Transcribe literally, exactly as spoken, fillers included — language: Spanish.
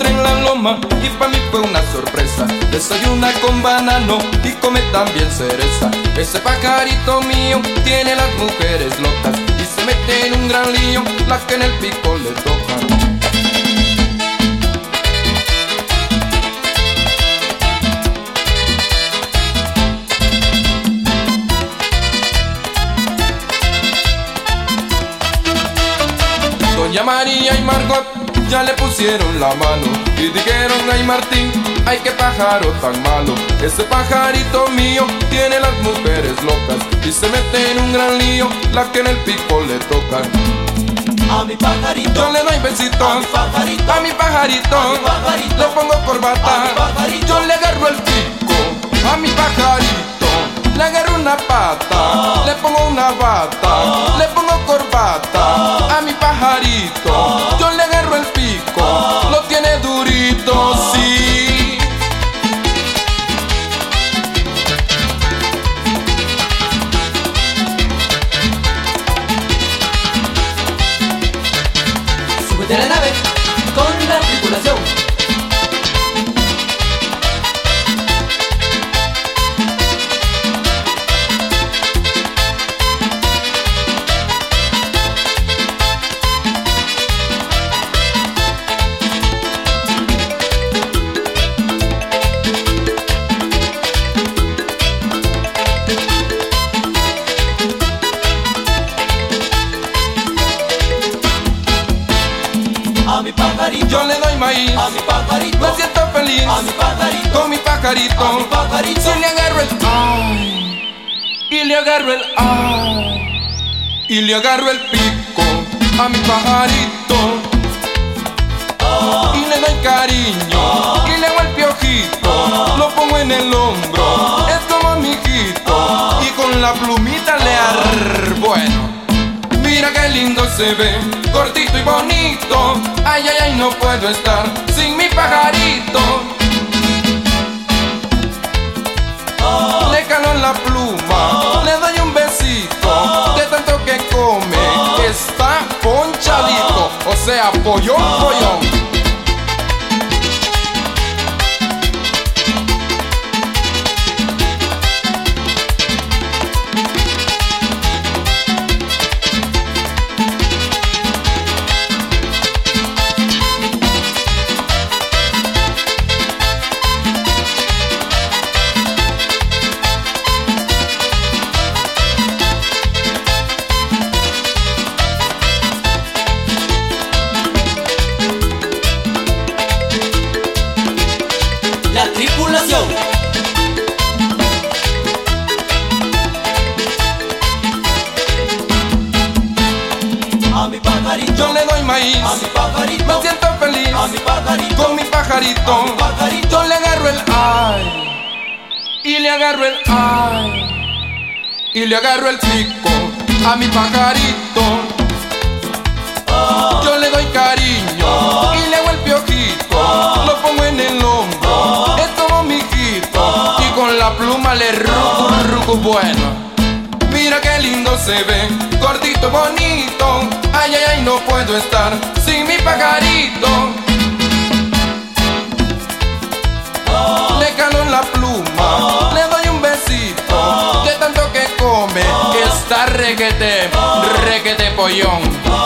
en la loma y pa' mí fue una sorpresa. Desayuna con banano y come también cereza. Ese pajarito mío tiene las mujeres locas y se mete en un gran lío las que en el pico le tocan. Doña María y Margot ya le pusieron la mano y dijeron: ay Martín, ay qué pájaro tan malo. Ese pajarito mío tiene las mujeres locas y se mete en un gran lío las que en el pico le tocan. A mi pajarito yo le doy besito, a mi pajarito, a mi pajarito, a mi pajarito, le pongo corbata, a mi pajarito, yo le agarro el pico, a mi pajarito, le agarro una pata, oh, le pongo una bata, oh, le pongo corbata, oh, a mi pajarito, oh, yo le agarro el pico, oh, lo tiene durito, oh, sí. Súbete a la nave con la tripulación. A mi pajarito yo le doy maíz, a mi pajarito, me siento feliz, a mi pajarito, con mi pajarito, a mi pajarito, si le agarro el ay, y le agarro el ay, y le agarro el pico a mi pajarito, oh, y le doy cariño, oh, y le hago el piojito, oh, lo pongo en el hombro, oh, es como amiguito, oh, y con la plumita le ar... bueno. Mira qué lindo se ve, cortito y bonito. Ay, ay, ay, no puedo estar sin mi pajarito. oh, Le calo la pluma, oh, le doy un besito, oh, de tanto que come, oh, está ponchadito, o sea, pollón, oh, pollón. la tripulación. A mi pajarito yo le doy maíz, a mi pajarito, me siento feliz, a mi pajarito, con mi pajarito, a mi pajarito, yo le agarro el ay, y le agarro el ay, y le agarro el pico a mi pajarito, oh, yo le doy cariño, oh, y le hago el piojito, oh, lo pongo en el hombro, oh, es como mijito, oh, y con la pluma le ruco, ruco, bueno. Mira qué lindo se ve, cortito, bonito. Ay, ay, ay, no puedo estar sin mi pajarito. oh, Le calo la pluma, oh, le doy un besito, oh, de tanto que come, oh, está requete, oh, requete pollón. oh.